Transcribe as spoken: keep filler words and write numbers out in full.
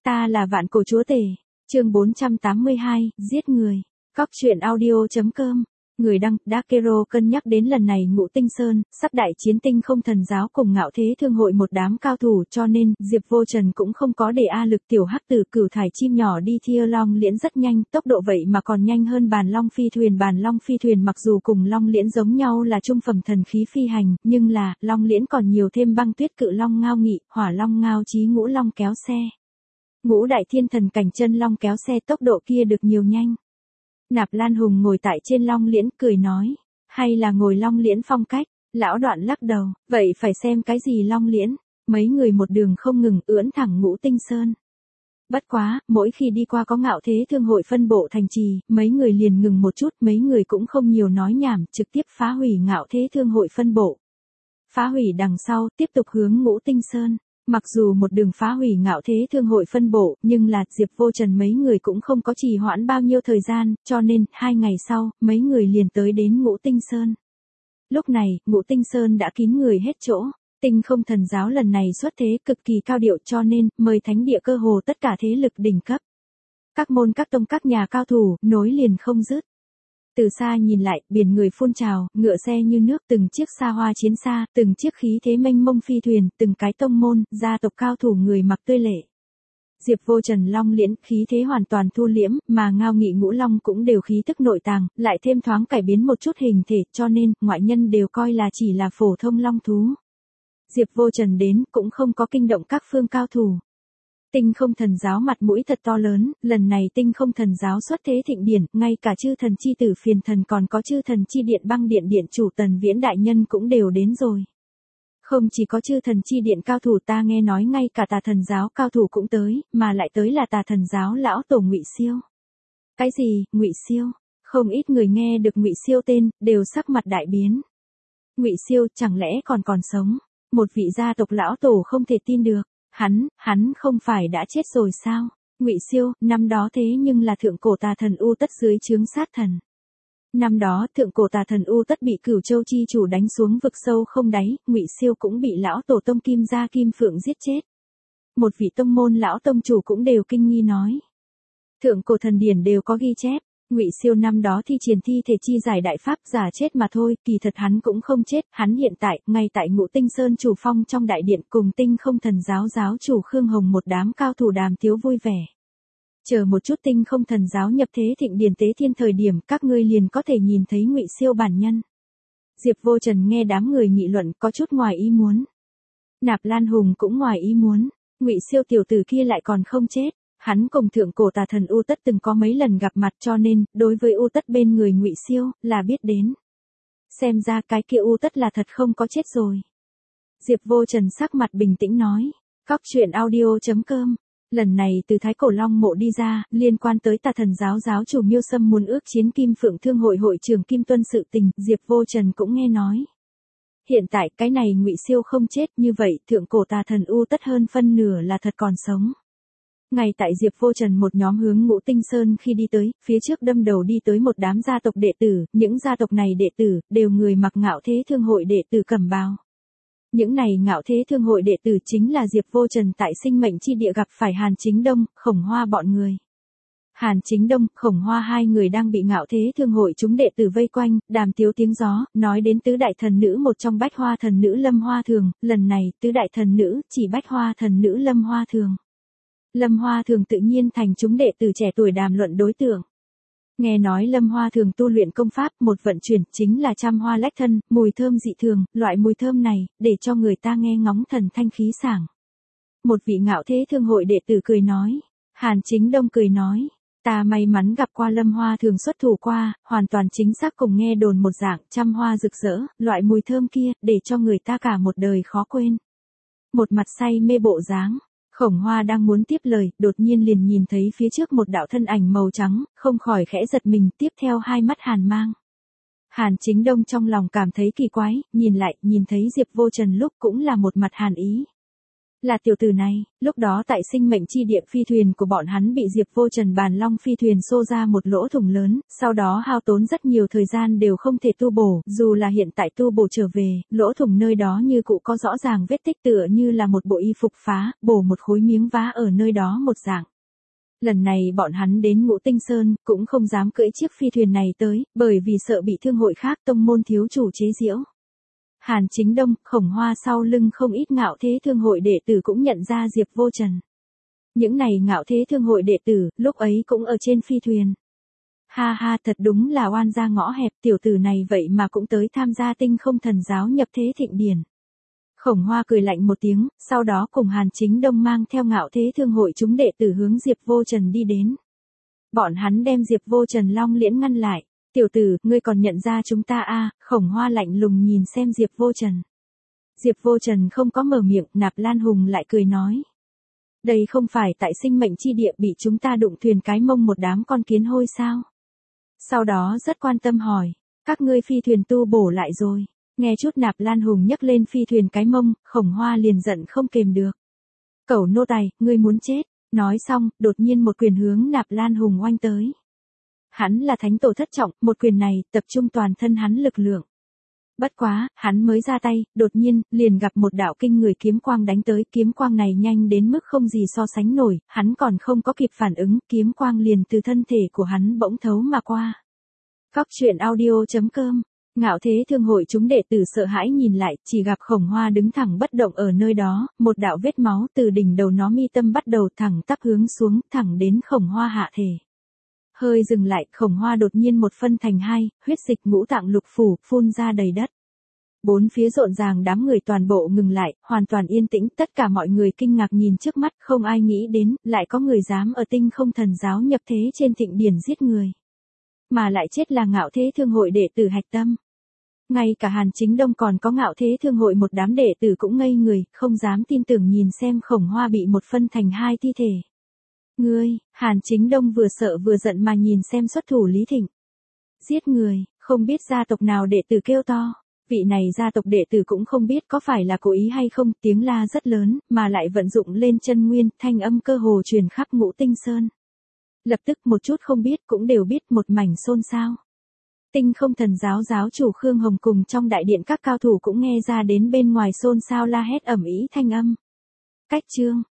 Ta là vạn cổ chúa tể. Chương bốn trăm tám mươi hai, giết người. Cóc truyện audio chấm com. Người đăng, Dakero cân nhắc đến lần này Ngũ Tinh Sơn, sắp đại chiến Tinh Không Thần Giáo cùng Ngạo Thế Thương hội một đám cao thủ, cho nên, Diệp Vô Trần cũng không có để A Lực tiểu hắc tử cửu thải chim nhỏ đi Thiên Long Liễn rất nhanh, tốc độ vậy mà còn nhanh hơn Bàn Long phi thuyền. Bàn Long phi thuyền mặc dù cùng Long Liễn giống nhau là trung phẩm thần khí phi hành, nhưng là, Long Liễn còn nhiều thêm băng tuyết cự long ngao nghị, hỏa long ngao chí ngũ long kéo xe. Ngũ đại thiên thần cảnh chân long kéo xe tốc độ kia được nhiều nhanh. Nạp Lan Hùng ngồi tại trên Long Liễn cười nói, hay là ngồi Long Liễn phong cách, lão Đoạn lắc đầu, vậy phải xem cái gì Long Liễn, mấy người một đường không ngừng ưỡn thẳng Ngũ Tinh Sơn. Bất quá, mỗi khi đi qua có Ngạo Thế Thương hội phân bộ thành trì, mấy người liền ngừng một chút, mấy người cũng không nhiều nói nhảm, trực tiếp phá hủy Ngạo Thế Thương hội phân bộ. Phá hủy đằng sau, tiếp tục hướng Ngũ Tinh Sơn. Mặc dù một đường phá hủy Ngạo Thế Thương hội phân bộ, nhưng là Diệp Vô Trần mấy người cũng không có trì hoãn bao nhiêu thời gian, cho nên, hai ngày sau, mấy người liền tới đến Ngũ Tinh Sơn. Lúc này, Ngũ Tinh Sơn đã kín người hết chỗ. Tinh Không Thần Giáo lần này xuất thế cực kỳ cao điệu cho nên, mời thánh địa cơ hồ tất cả thế lực đỉnh cấp. Các môn các tông các nhà cao thủ, nối liền không dứt. Từ xa nhìn lại, biển người phun trào, ngựa xe như nước, từng chiếc xa hoa chiến xa, từng chiếc khí thế mênh mông phi thuyền, từng cái tông môn, gia tộc cao thủ người mặc tươi lệ. Diệp Vô Trần Long Liễn, khí thế hoàn toàn thu liễm, mà Ngao Nghị Ngũ Long cũng đều khí tức nội tàng, lại thêm thoáng cải biến một chút hình thể, cho nên, ngoại nhân đều coi là chỉ là phổ thông long thú. Diệp Vô Trần đến, cũng không có kinh động các phương cao thủ. Tinh Không Thần Giáo mặt mũi thật to lớn, lần này Tinh Không Thần Giáo xuất thế thịnh điển, ngay cả chư thần chi tử phiền thần còn có chư thần chi điện băng điện điện chủ Tần Viễn đại nhân cũng đều đến rồi. Không chỉ có chư thần chi điện cao thủ, ta nghe nói ngay cả Tà Thần Giáo cao thủ cũng tới, mà lại tới là Tà Thần Giáo lão tổ Ngụy Siêu. Cái gì, Ngụy Siêu? Không ít người nghe được Ngụy Siêu tên, đều sắc mặt đại biến. Ngụy Siêu chẳng lẽ còn còn sống? Một vị gia tộc lão tổ không thể tin được. Hắn, hắn không phải đã chết rồi sao? Ngụy Siêu, năm đó thế nhưng là thượng cổ tà thần U Tất dưới trướng sát thần. Năm đó, thượng cổ tà thần U Tất bị Cửu Châu chi chủ đánh xuống vực sâu không đáy, Ngụy Siêu cũng bị lão tổ tông Kim Gia Kim Phượng giết chết. Một vị tông môn lão tông chủ cũng đều kinh nghi nói. Thượng cổ thần điển đều có ghi chép. Ngụy Siêu năm đó thi triển thi thể chi giải đại pháp giả chết mà thôi, kỳ thật hắn cũng không chết, hắn hiện tại, ngay tại Ngũ Tinh Sơn chủ phong trong đại điện cùng Tinh Không Thần Giáo giáo chủ Khương Hồng một đám cao thủ đàm tiếu vui vẻ. Chờ một chút Tinh Không Thần Giáo nhập thế thịnh điển tế thiên thời điểm, các ngươi liền có thể nhìn thấy Ngụy Siêu bản nhân. Diệp Vô Trần nghe đám người nghị luận có chút ngoài ý muốn. Nạp Lan Hùng cũng ngoài ý muốn, Ngụy Siêu tiểu tử kia lại còn không chết. Hắn cùng thượng cổ tà thần U Tất từng có mấy lần gặp mặt cho nên, đối với U Tất bên người Ngụy Siêu, là biết đến. Xem ra cái kia U Tất là thật không có chết rồi. Diệp Vô Trần sắc mặt bình tĩnh nói. Cóc truyện audio chấm com. Lần này từ Thái Cổ Long Mộ đi ra, liên quan tới Tà Thần Giáo giáo chủ Miêu Sâm muốn ước chiến Kim Phượng Thương hội hội trưởng Kim Tuân sự tình, Diệp Vô Trần cũng nghe nói. Hiện tại cái này Ngụy Siêu không chết, như vậy thượng cổ tà thần U Tất hơn phân nửa là thật còn sống. Ngay tại Diệp Vô Trần một nhóm hướng Ngũ Tinh Sơn khi đi tới, phía trước đâm đầu đi tới một đám gia tộc đệ tử, những gia tộc này đệ tử, đều người mặc Ngạo Thế Thương hội đệ tử cẩm bào. Những này Ngạo Thế Thương hội đệ tử chính là Diệp Vô Trần tại Sinh Mệnh Chi Địa gặp phải Hàn Chính Đông, Khổng Hoa bọn người. Hàn Chính Đông, Khổng Hoa hai người đang bị Ngạo Thế Thương hội chúng đệ tử vây quanh, đàm tiếu tiếng gió, nói đến tứ đại thần nữ một trong Bách Hoa thần nữ Lâm Hoa Thường, lần này, tứ đại thần nữ, chỉ Bách Hoa thần nữ Lâm Hoa Thường. Lâm Hoa Thường tự nhiên thành chúng đệ tử trẻ tuổi đàm luận đối tượng. Nghe nói Lâm Hoa Thường tu luyện công pháp một vận chuyển chính là trăm hoa lách thân, mùi thơm dị thường, loại mùi thơm này, để cho người ta nghe ngóng thần thanh khí sảng. Một vị Ngạo Thế Thương hội đệ tử cười nói. Hàn Chính Đông cười nói. Ta may mắn gặp qua Lâm Hoa Thường xuất thủ qua, hoàn toàn chính xác cùng nghe đồn một dạng, trăm hoa rực rỡ, loại mùi thơm kia, để cho người ta cả một đời khó quên. Một mặt say mê bộ dáng. Khổng Hoa đang muốn tiếp lời, đột nhiên liền nhìn thấy phía trước một đạo thân ảnh màu trắng, không khỏi khẽ giật mình, tiếp theo hai mắt hàn mang. Hàn Chính Đông trong lòng cảm thấy kỳ quái, nhìn lại, nhìn thấy Diệp Vô Trần lúc cũng là một mặt hàn ý. Là tiểu tử này, lúc đó tại sinh mệnh chi địa phi thuyền của bọn hắn bị Diệp Vô Trần bàn long phi thuyền xô ra một lỗ thủng lớn, sau đó hao tốn rất nhiều thời gian đều không thể tu bổ, dù là hiện tại tu bổ trở về, lỗ thủng nơi đó như cụ có rõ ràng vết tích tựa như là một bộ y phục phá, bổ một khối miếng vá ở nơi đó một dạng. Lần này bọn hắn đến Ngũ Tinh Sơn, cũng không dám cưỡi chiếc phi thuyền này tới, bởi vì sợ bị thương hội khác tông môn thiếu chủ chế giễu. Hàn Chính Đông, Khổng Hoa sau lưng không ít ngạo thế thương hội đệ tử cũng nhận ra Diệp Vô Trần. Những này ngạo thế thương hội đệ tử, lúc ấy cũng ở trên phi thuyền. Ha ha, thật đúng là oan gia ngõ hẹp, tiểu tử này vậy mà cũng tới tham gia Tinh Không Thần giáo nhập thế thịnh điển. Khổng Hoa cười lạnh một tiếng, sau đó cùng Hàn Chính Đông mang theo ngạo thế thương hội chúng đệ tử hướng Diệp Vô Trần đi đến. Bọn hắn đem Diệp Vô Trần long liễn ngăn lại. Tiểu tử, ngươi còn nhận ra chúng ta a? À, Khổng Hoa lạnh lùng nhìn xem Diệp Vô Trần. Diệp Vô Trần không có mở miệng, Nạp Lan Hùng lại cười nói. Đây không phải tại sinh mệnh chi địa bị chúng ta đụng thuyền cái mông một đám con kiến hôi sao? Sau đó rất quan tâm hỏi, các ngươi phi thuyền tu bổ lại rồi. Nghe chút Nạp Lan Hùng nhấc lên phi thuyền cái mông, Khổng Hoa liền giận không kềm được. Cẩu nô tài, ngươi muốn chết. Nói xong, đột nhiên một quyền hướng Nạp Lan Hùng oanh tới. Hắn là thánh tổ thất trọng, một quyền này, tập trung toàn thân hắn lực lượng. Bất quá, hắn mới ra tay, đột nhiên, liền gặp một đạo kinh người kiếm quang đánh tới, kiếm quang này nhanh đến mức không gì so sánh nổi, hắn còn không có kịp phản ứng, kiếm quang liền từ thân thể của hắn bỗng thấu mà qua. Cóc truyện audio chấm com, ngạo thế thương hội chúng đệ tử sợ hãi nhìn lại, chỉ gặp Khổng Hoa đứng thẳng bất động ở nơi đó, một đạo vết máu từ đỉnh đầu nó mi tâm bắt đầu thẳng tắp hướng xuống, thẳng đến Khổng Hoa hạ thể. Hơi dừng lại, Khổng Hoa đột nhiên một phân thành hai, huyết dịch ngũ tạng lục phủ, phun ra đầy đất. Bốn phía rộn ràng đám người toàn bộ ngừng lại, hoàn toàn yên tĩnh, tất cả mọi người kinh ngạc nhìn trước mắt, không ai nghĩ đến, lại có người dám ở Tinh Không Thần giáo nhập thế trên thịnh điển giết người. Mà lại chết là ngạo thế thương hội đệ tử hạch tâm. Ngay cả Hàn Chính Đông còn có ngạo thế thương hội một đám đệ tử cũng ngây người, không dám tin tưởng nhìn xem Khổng Hoa bị một phân thành hai thi thể. Ngươi, Hàn Chính Đông vừa sợ vừa giận mà nhìn xem xuất thủ Lý Thịnh. Giết người, không biết gia tộc nào đệ tử kêu to. Vị này gia tộc đệ tử cũng không biết có phải là cố ý hay không, tiếng la rất lớn, mà lại vận dụng lên chân nguyên, thanh âm cơ hồ truyền khắp Ngũ Tinh Sơn. Lập tức một chút không biết cũng đều biết một mảnh xôn xao. Tinh Không Thần giáo giáo chủ Khương Hồng cùng trong đại điện các cao thủ cũng nghe ra đến bên ngoài xôn xao la hét ầm ĩ thanh âm. Cách chương